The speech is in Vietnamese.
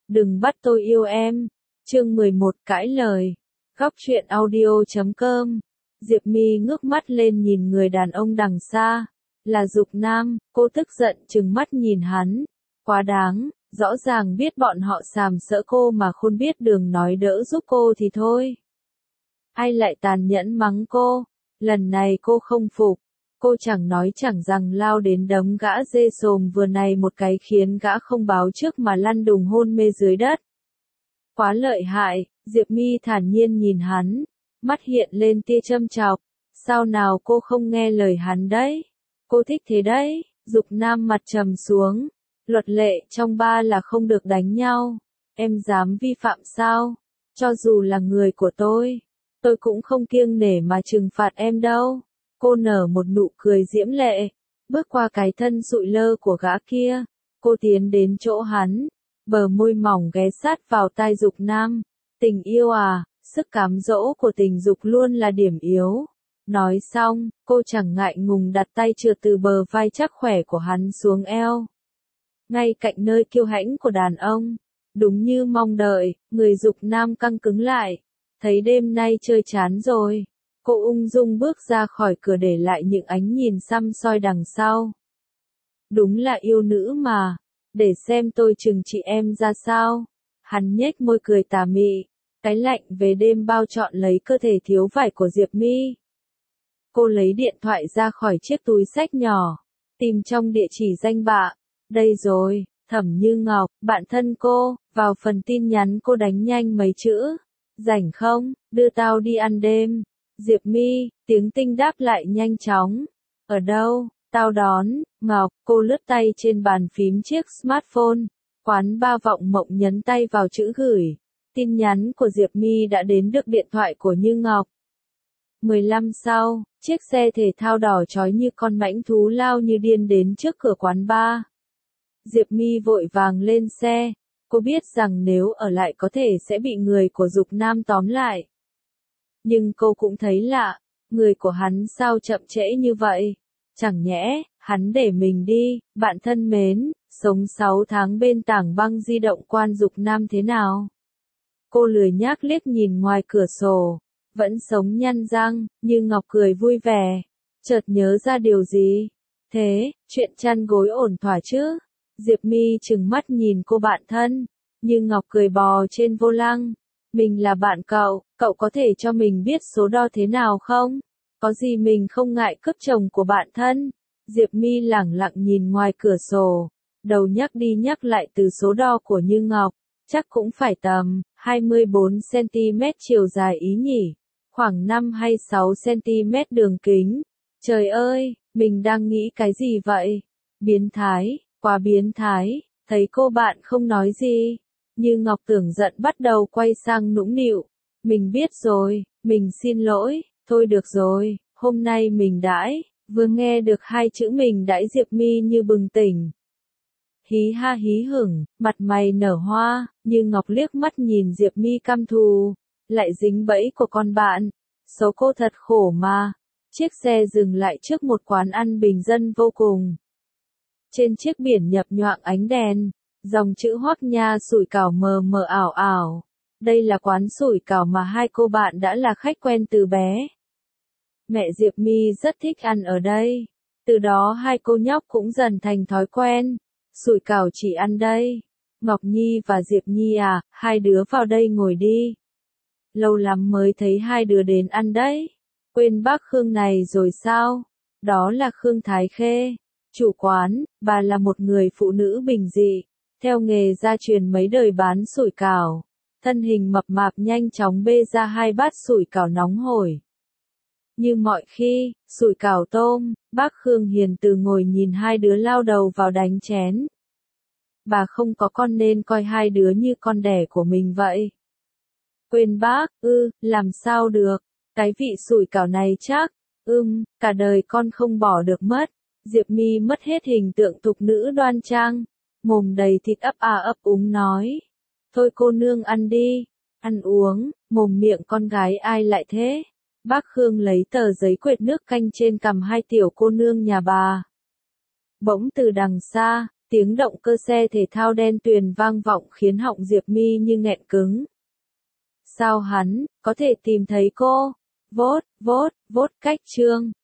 Đừng bắt tôi yêu em. Chương 11 cãi lời. Góc truyện audio.com. Diệp My ngước mắt lên nhìn người đàn ông đằng xa. Là Dục Nam, cô tức giận trừng mắt nhìn hắn. Quá đáng, rõ ràng biết bọn họ sàm sỡ cô mà không biết đường nói đỡ giúp cô thì thôi. Ai lại tàn nhẫn mắng cô? Lần này cô không phục. Cô chẳng nói chẳng rằng lao đến đấm gã dê sồm vừa này một cái khiến gã không báo trước mà lăn đùng hôn mê dưới đất. Quá lợi hại, Diệp My thản nhiên nhìn hắn, mắt hiện lên tia châm chọc. Sao nào cô không nghe lời hắn đấy? Cô thích thế đấy. Dục Nam mặt trầm xuống. Luật lệ trong ba là không được đánh nhau. Em dám vi phạm sao? Cho dù là người của tôi cũng không kiêng nể mà trừng phạt em đâu. Cô nở một nụ cười diễm lệ, bước qua cái thân sụi lơ của gã kia. Cô tiến đến chỗ hắn, bờ môi mỏng ghé sát vào tai Dục Nam. Tình yêu à, sức cám dỗ của tình dục luôn là điểm yếu. Nói xong, cô chẳng ngại ngùng đặt tay trượt từ bờ vai chắc khỏe của hắn xuống eo. Ngay cạnh nơi kiêu hãnh của đàn ông. Đúng như mong đợi, người Dục Nam căng cứng lại. Thấy đêm nay chơi chán rồi. Cô ung dung bước ra khỏi cửa để lại những ánh nhìn săm soi đằng sau. Đúng là yêu nữ mà. Để xem tôi trừng trị em ra sao. Hắn nhếch môi cười tà mị. Cái lạnh về đêm bao trọn lấy cơ thể thiếu vải của Diệp My. Cô lấy điện thoại ra khỏi chiếc túi xách nhỏ. Tìm trong địa chỉ danh bạ. Đây rồi, Thẩm Như Ngọc, bạn thân cô. Vào phần tin nhắn cô đánh nhanh mấy chữ. Rảnh không, đưa tao đi ăn đêm. Diệp My, tiếng tinh đáp lại nhanh chóng. Ở đâu, tao đón. Ngọc, cô lướt tay trên bàn phím chiếc smartphone. Quán ba Vọng Mộng nhấn tay vào chữ gửi. Tin nhắn của Diệp My đã đến được điện thoại của Như Ngọc. 15 sau, chiếc xe thể thao đỏ chói như con mãnh thú lao như điên đến trước cửa quán ba. Diệp My vội vàng lên xe. Cô biết rằng nếu ở lại có thể sẽ bị người của Dục Nam tóm lại. Nhưng cô cũng thấy lạ, người của hắn sao chậm trễ như vậy? Chẳng nhẽ, hắn để mình đi, bạn thân mến, sống 6 tháng bên tảng băng di động quan Dục Nam thế nào? Cô lười nhác liếc nhìn ngoài cửa sổ, vẫn sống nhăn răng, Như Ngọc cười vui vẻ, chợt nhớ ra điều gì. Thế, chuyện chăn gối ổn thỏa chứ? Diệp My trừng mắt nhìn cô bạn thân, Như Ngọc cười bò trên vô lăng. Mình là bạn cậu có thể cho mình biết số đo thế nào không? Có gì mình không ngại cướp chồng của bạn thân. Diệp My lẳng lặng nhìn ngoài cửa sổ, đầu nhắc đi nhắc lại từ số đo của Như Ngọc, chắc cũng phải tầm 24cm chiều dài ý nhỉ, khoảng 5 hay 6cm đường kính. Trời ơi, mình đang nghĩ cái gì vậy? Biến thái, quá biến thái. Thấy cô bạn không nói gì, Như Ngọc tưởng giận bắt đầu quay sang nũng nịu. Mình biết rồi, mình xin lỗi, thôi được rồi, hôm nay mình đãi. Vừa nghe được hai chữ mình đãi Diệp My như bừng tỉnh. Hí ha hí hửng, mặt mày nở hoa, Như Ngọc liếc mắt nhìn Diệp My căm thù, lại dính bẫy của con bạn. Số cô thật khổ mà. Chiếc xe dừng lại trước một quán ăn bình dân vô cùng. Trên chiếc biển nhập nhoạng ánh đèn, dòng chữ Hoắc Nha sủi cảo mờ mờ ảo ảo. Đây là quán sủi cảo mà hai cô bạn đã là khách quen từ bé. Mẹ Diệp My rất thích ăn ở đây. Từ đó hai cô nhóc cũng dần thành thói quen. Sủi cảo chỉ ăn đây. Ngọc Nhi và Diệp Nhi à, hai đứa vào đây ngồi đi. Lâu lắm mới thấy hai đứa đến ăn đấy. Quên bác Khương này rồi sao? Đó là Khương Thái Khê. Chủ quán, bà là một người phụ nữ bình dị, theo nghề gia truyền mấy đời bán sủi cảo. Thân hình mập mạp nhanh chóng bê ra hai bát sủi cảo nóng hổi. Như mọi khi, sủi cảo tôm, bác Khương hiền từ ngồi nhìn hai đứa lao đầu vào đánh chén. Bà không có con nên coi hai đứa như con đẻ của mình vậy. Quên bác, làm sao được, cái vị sủi cảo này chắc, cả đời con không bỏ được mất. Diệp My mất hết hình tượng thục nữ đoan trang, mồm đầy thịt ấp ấp úng nói. Thôi cô nương ăn đi, ăn uống, mồm miệng con gái ai lại thế? Bác Khương lấy tờ giấy quệt nước canh trên cằm hai tiểu cô nương nhà bà. Bỗng từ đằng xa, Tiếng động cơ xe thể thao đen tuyền vang vọng khiến họng Diệp Mi như nghẹn cứng. Sao hắn có thể tìm thấy cô? Vốt, vốt, vốt cách chương.